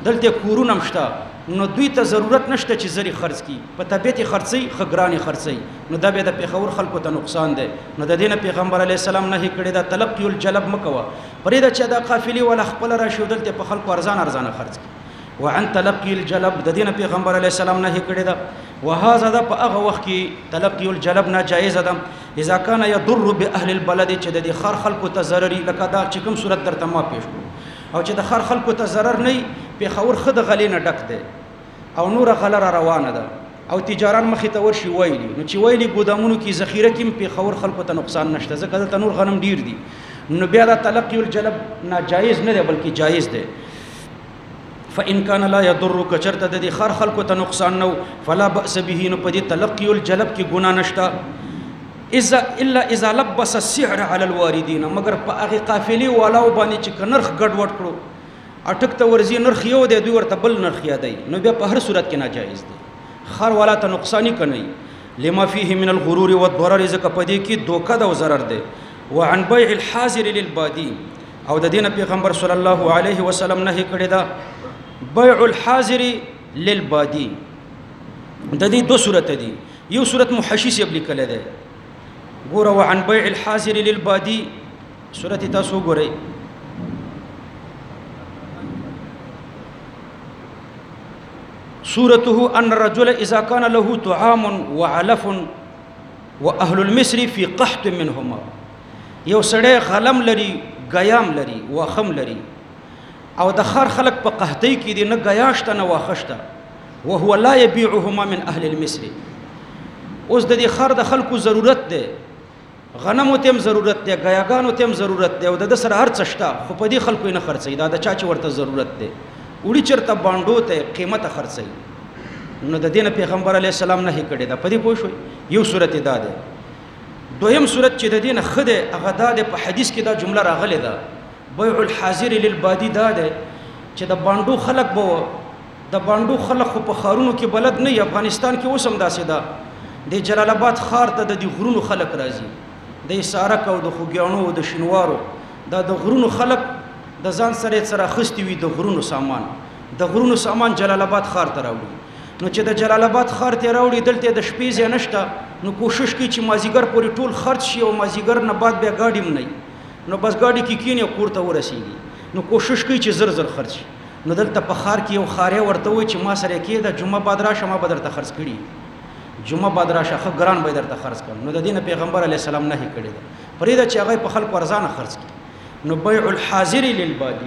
دلته کورونه مشته، نو دوی ته ضرورت نشته چې زری خرڅ کی، په طبیعت خرڅي خګرانی خرڅي، نو دا به د پیښور خلکو ته نقصان دی. نو د دینه پیغمبر علی السلام نه کړي دا تلقی الجلب مکوه، پرې دا چې دا قافلی ولا خپل راشي دلته په خلکو ارزان خرڅ کی. وعن تلقی الجلب د دینه پیغمبر علی السلام نه کړي دا، وهذا دا په هغه وخت کې تلقی الجلب ناجایز ده اذا كان يضر باهل البلد، چې د خار خلکو ته ضرر لکه دا چې کوم صورت درته ما پیښ کړو، او چې د خار خلکو ته ضرر نه پیښور خد غلی نه ډک دی او نور غله را روانه ده او تجاران مخې ته ورشي وایلی، نو چې وایلی ګودامونو کې ذخیره کې پیښور خلکو ته نقصان نشته ځکه دلته نور غنم ډیر دي، نو بیا دا تلقی الجلب ناجایز نه دی بلکې جایز دی. فإن كان لا يضر كچرته د خار خلکو ته نقصان نو فلا بأس به، نو په دې تلقی الجلب کې ګناه نشته. الا لبس السعر على الواردين، مگر په هغه قافلې والاو باندې چې نرخ ګډ وډ کړو اټک ته ورزي نرخ یو دی دوی ورته بل نرخ یادای، نو بیا په هر صورت کې ناجایز دی. خار والا ته نقصان کوي لما فيه من الغرور والضرر، ځکه په دې کې دوکه ده او ضرر دی. وعن بيع الحاضر للبادي، او د دین پیغمبر صلی الله علیه وسلم نه کړی دا بيع الحاضر للبادي. د دې دو صورت دي، یو صورت محشیس یې لیکل دی ګوره، وعن بيع الحاضر للبادي صورت تاسو ګورئ. صورته أن الرجل إذا كان له طعام وعلف وأهل المصر في قحط منهما، یو سړی غلم لري غیام لري واخم لري او د خار خلق په قحطۍ کې دي، نه غیاشته نه واخشته، وهو لا يبيعهما من أهل المصر. اوس د دې خار د خلکو ضرورت دی، غنمو تم ضرورت دی، غیاګانو تم ضرورت دی، او د سره هر څه شته، خو په دې خلکو نه خرڅي، دا د چا چې ورته ضرورت دی وړي چرته باندو ته قیمته خرڅي، نو د دین پیغمبر علی السلام نه کړي دا. په دې پوه شو یو صورت دا ده. دویم صورت چې د دین خده هغه دا ده، په حدیث کې دا جمله راغله ده بيع الحاضر للبادي، دا ده چې د باندو خلق بو د باندو خلق په خارونو کې بلد نه، افغانستان کې اوسم داسې ده، د جلال آباد خار ته د غرونو خلق راځي، د سارک او د خوګیانو او د شینوارو، دا د غرونو خلق د ځان سره خستی وي د غرونو سامان، د غرونو سامان جلال آباد خار ته راوړي، نو چې د جلال آباد خار ته راوړي دلته د شپې ځای نشته، نو کوشش کوي چې مازیګر پورې ټول خرڅ شي او مازیګر نه بعد بیا گاډی نه، نو بس گاډی کې کینې کور ته ورسیږي، نو کوشش کوي چې زر زر خرڅ شي. نو دلته په خار کې یو خاریا ورته وي چې ما سره کې د جمعه بعد راشه، ما بدر ته خرڅ کړي، جمعه بعد راشه خو ګران به درته خرڅ کړم، نو د دین پیغمبر علی السلام نه کړی دا، پرې دا چې هغه په خلکو ارزانه خرڅ کړي. نو بيع الحاضر للبادي،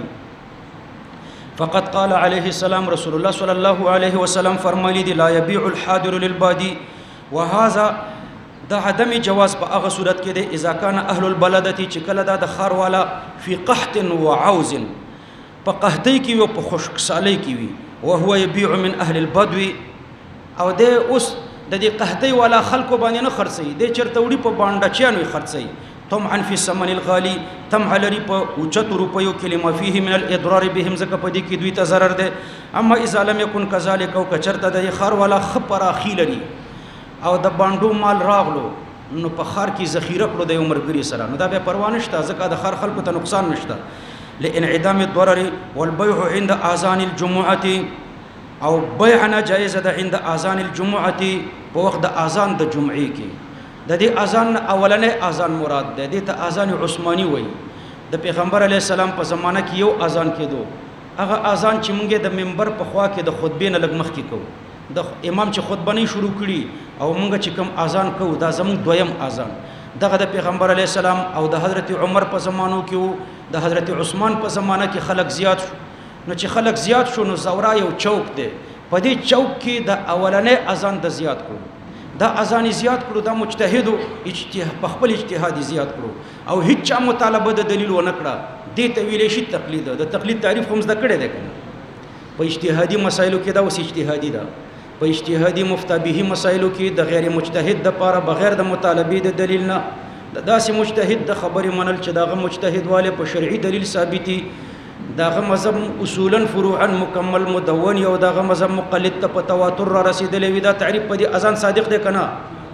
فقد قال عليه السلام رسول الله صلى الله عليه وسلم فرمایلی دی لا يبيع الحاضر للبادي، وهذا دا عدم جواز په هغه صورت کې دی اذا كان اهل البلدة، چې کله دا د خار والا فی قحط وعوز، په قحطۍ کې او په خشکسالۍ کې وي، وهو يبيع من اهل البدو، او د اوس د دې قحطۍ والا خلکو باندې نه خرڅي، د چرته وړي په باندچانو خرڅي، طمعا في الثمن الغالي، طمع لري په اوچت روپیو کې لما فيه من الاضرار بهم، ځکه په دې کې دوی ته ضرر دی. اما اذا لم يكن كذلك، او کچرته د خار والا خبر اخی لري او د باندو مال راغلو، نو په خار کې ذخیره کړو د عمر ګری سره، نو دا به پروا نشته، ځکه د خار خلکو ته نقصان نشته. لانعدام الضرر والبيع عند اذان الجمعه، او بيع ناجائز ده عند اذان الجمعه، په وخت د اذان د جمعې کې. د دې اذان اولنې اذان مراد ده، د ته اذان عثماني وایي. د پیغمبر علی السلام په زمانه کې یو اذان کېدو، هغه اذان چې مونږه د منبر په خوا کې د خطبې نه لږ مخکې کوو، د امام چې خطبه نه شروع کړي او مونږ چې کوم اذان کوو دا زموږ دویم اذان. دغه د پیغمبر علی السلام او د حضرت عمر په زمانو کې وو، د حضرت عثمان په زمانه کې خلک زیات شو، نو چې خلک زیات شو نو زورا یو چوک دی، په دې چوک کې د اولنې اذان د زیات کړو، دا اذان زیات کړو، دا مجتهد اجتهاد په خپل اجتهاد زیات کړو، او هیڅ چا مطالبه د دلیل و نه کړه، دې ته ویلې شي تقلید. د تقلید تعریف هم زده کړی دی کنه، په اجتهادي مسایلو کې دا اوس اجتهادي ده، په اجتهادي مفتابه مسایلو کې د غیر مجتهد د پاره بغیر د مطالبه د دلیل نه د داسې مجتهد د خبرې منل چې داغه مجتهد والے په شرعي دلیل ثابتي، داغه مذهب اصولا فروعا مکمل مدون، یو داغه مذهب مقلد ته په تواتر را رسیدلې وي، دا تعریف په دې اذان صادق دی کنه.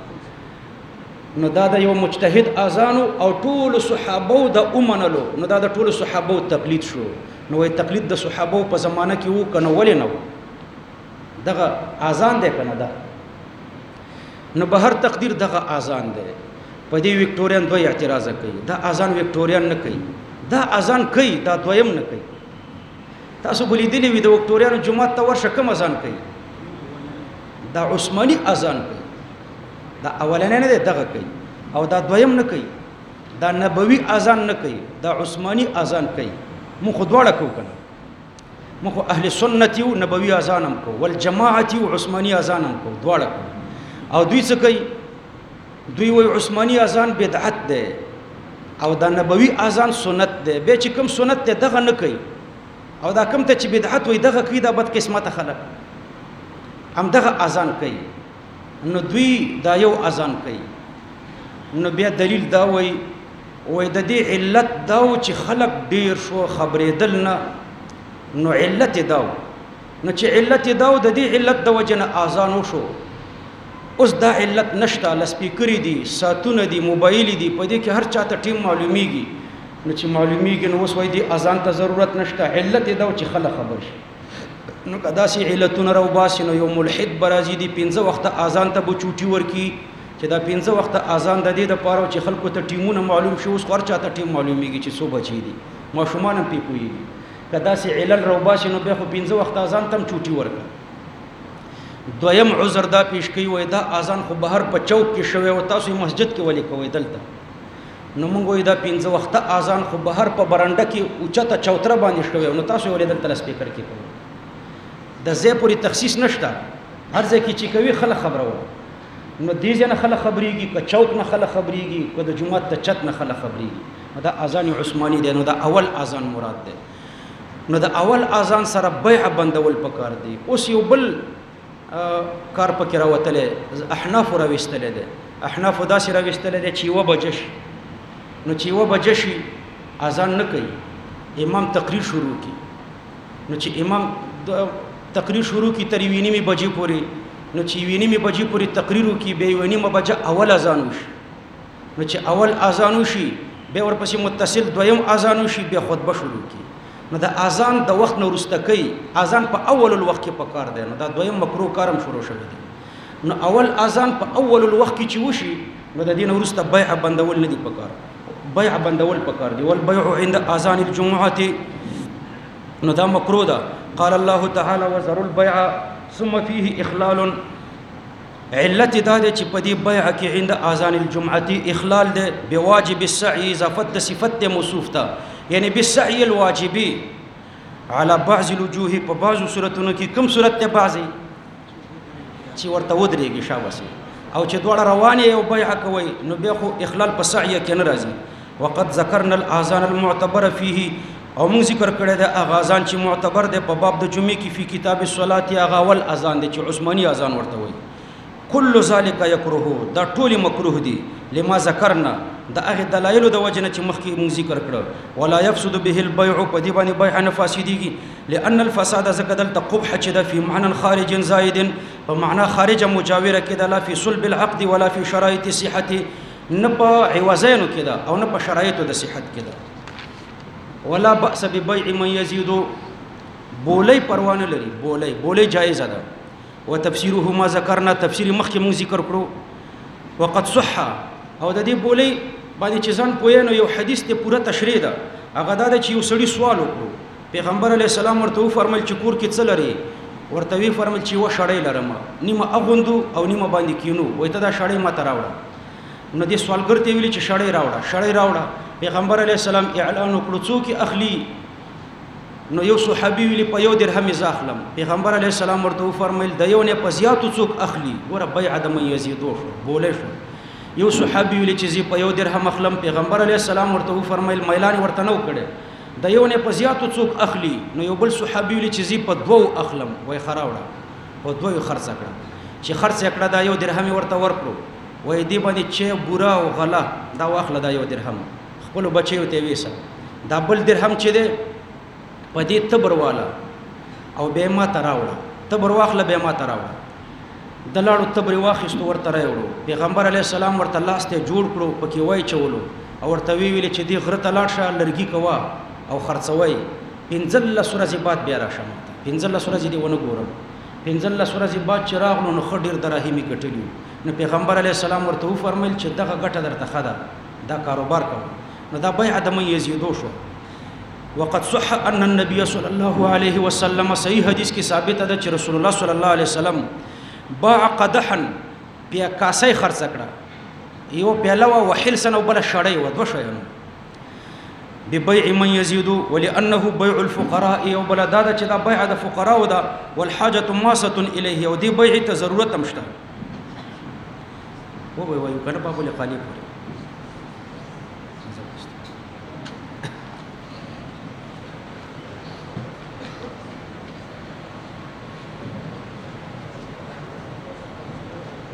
نو دا د یو مجتهد اذان او ټول صحابه د امنلو، نو دا د ټول صحابه تقلید شو. نو وای تقلید د صحابه په زمانه کې وو کنه ولې نه وو دغه اذان دی کنه دا نو به هر تقدیر دغه اذان دی په دې وکټوريان دوی اعتراض کوي دا اذان وکټوريان نه کوي دا اذان کوي دا دویم نه کوي تاسو بلیدلی وي د وکټوريانو جمعه ته ورشه کوم اذان کوي دا عثماني اذان کوي دا اولنې نه دغه کوي او دا دویم نه کوي دا نبوي اذان نه کوي دا عثماني اذان کوي مو خو دواړه کو کنه مو خو اهل سنت یو نبوي اذان هم کو والجماعت یو عثماني اذان هم کو دواړه کو او دوی څه کوي دوی وای عثماني اذان بدعت ده او دا نبوي اذان سنت ده به چې کوم سنت ده دغه نه کوي او دا کوم ته چې بدعت وای دغه کوي دا بد قسمت خلک هم دغه اذان کوي نو دوی دا یو اذان کوي نو بیا دلیل دا وای د دې علت دا چې خلک ډیر شو خبرېدل نه نو علت دا نو چې علت دا د دې علت د وجنه اذان وشو اوس دا علت نشته لسپیکری دي ساتونه دي موبایل دي په دې کې هر چاته ټیم معلومیږي نو چې معلومیږي نو اوس وای دي اذان ته ضرورت نشته علت دا چې خلک خبر شي نو کدا سي علتونه راو باسي نو یو ملحد برازي دي 15 وخت اذان ته بچوټي ورکی چې دا 15 وخت اذان د دې د پاره چې خلکو ته ټیمونه معلوم شي اوس خور چاته ټیم معلومیږي چې څو بچي دي ماشومان هم پیپوي کدا سي علل راو باسي نو به خو 15 وخت اذان تم چوټي ورک دویم عذر دا پیش کوي وای دا اذان خو بهر په چوک کې شوی او تاسو مسجد کې ولي کوي دلته نو موږ وای دا 15 وخت اذان خو بهر په برانډه کې اوچته چوتره باندې شوی نو تاسو ولې دلته سپیکر کې کوي د زه پوری تخصیص نشته هر ځای کې چې کوي خلک خبرو نو دې ځنه خلک خبريږي ک چوک نه خلک خبريږي ک د جمعه ته چت نه خلک خبريږي دا اذان عثماني دی نو دا اول اذان مراد دی نو دا اول اذان سره بیع بندول پکار دی اوس یو بل کار پکې راوتلې احناف راوستلې ده احناف داسې راوستلې ده چې و بجش نو چې و بجش اذان نه کوي امام تقریر شروع کی نو چې امام تقریر شروع کی تر ویني می بجې پوري نو چې ویني می بجې پوري تقریر کی به ویني می بجه اول اذان وشي نو چې اول اذان وشي به ورپسې متصل دویم اذان وشي به خطبه شروع کی نو دا اذان د وخت نو رسته کوي اذان په اول الوخت کې پکار دی نو دا دویم مکروه کارم شروع شوی دی نو اول اذان په اول الوخت کې چې وشي نو د دین ورسته بیع بندول نه دی پکار بیع بندول پکار دی والبيع عند اذان الجمعه نو دا مکروه ده قال الله تعالی وذروا البيع ثم فيه اخلال علت دا ده چې په دې بیع کې عند اذان الجمعه اخلال ده بواجب السعي اضافه صفت موصوف ته یعنی بالسعی الواجبی على بعض الوجوه په بعضو صورتونو کې کوم صورت ته بعضی چې ورته ودرېږي شاباسي او چې دوړه روانه یو بیع کوي نو بیا خو اخلال په سعی کې نه راځي وقد ذكرنا الاذان المعتبر فيه او موږ ذکر کړی د اذان چې معتبر دی په باب د جمعې کې په کتاب الصلاه هغه ول اذان دی چې عثماني اذان ورته وایي كل ذلك يكره دا ټول مکروه دي لما ذكرنا دا هغه دلایل د وجنه چې مخکې موږ ذکر کړو ولا يفسد به البيع په دې باندې بيع نه فاسديږي لان الفساد زکدل تقبح چې د فی معنى خارج زائد په معنا خارج مجاوره کې د لا فی صلب العقد ولا فی شرایط صحته نه په عوضین کې دا او نه په شرایط د صحت کې دا ولا باس ببيع من يزيد بولی پروانه لري بولی جایز ده وتفسيره ما ذكرنا تفسير مخکې موږ ذکر کړو وقد صح او د دې بولی باندې چې ځان پوهینو یو حدیث ته پوره تشریح ده هغه دا چې یو سړی سوال وکړو پیغمبر علی السلام ورته فرمایل چې کور کې څه لري ورته وی فرمایل چې و شړې لرم نیمه اغوندو او نیمه باندې کینو وای ته دا شړې ماته راوړه نو دې سوالګر ته ویل چې شړې راوړه پیغمبر علی السلام اعلان وکړو څوک اخلي نو یو صحابي ویل په یو درهم زاخلم پیغمبر علی السلام ورته فرمایل د یو نه په زیاتو څوک اخلي ګوره بیع د من یزيدو بولې شو یو صحابي ویل چې زی په یو درهم اخلم پیغمبر علی السلام ورته فرمایل میلان ورته نو کړي د یو نه په زیاتو څوک اخلي نو یو بل صحابي ویل چې زی په دوو اخلم وای خراوړه او دوی خرڅ کړه چې خرڅ کړه دا یو درهم ورته ورکړو وای دی باندې چې بورا او غلا دا واخله دا یو درهم خپل بچیو ته ویسه دا بل درهم چې دی په دې تبر والا او به ما تراوړه تبر واخله به ما تراوړه د لاړو تبر واخستو ورته راوړو پیغمبر علی السلام ورته لاس ته جوړ کړو پکې وای چولو او ورته ویل چې دی غره ته لاړ شه لرګي کوا او خرڅوي 15 ورځې بعد بیا راشم 15 ورځې دی ونه ګورم 15 ورځې بعد چې راغلو نو ښه ډېر دراهمې ګټلي نو پیغمبر علیه السلام ورته وفرمیل چې دغه ګټه درته ښه ده دا کاروبار کوه نو دا بیع د من یزیدو شو وقد صح ان النبي صلى الله عليه وسلم صحیح حدیث کې ثابت ده چې رسول الله صلی الله علیه وسلم باع قدحا بیا کاسې خرڅ کړه یو پیاله او حلسن او بل شړې و دوه شیانو ببيع من يزيد ولانه بيع الفقراء او بل دا چې دا بيع د فقراء او دا والحاجه ماسه الیه او دی بيع ته ضرورت مشته و وایو کنه په بل قالی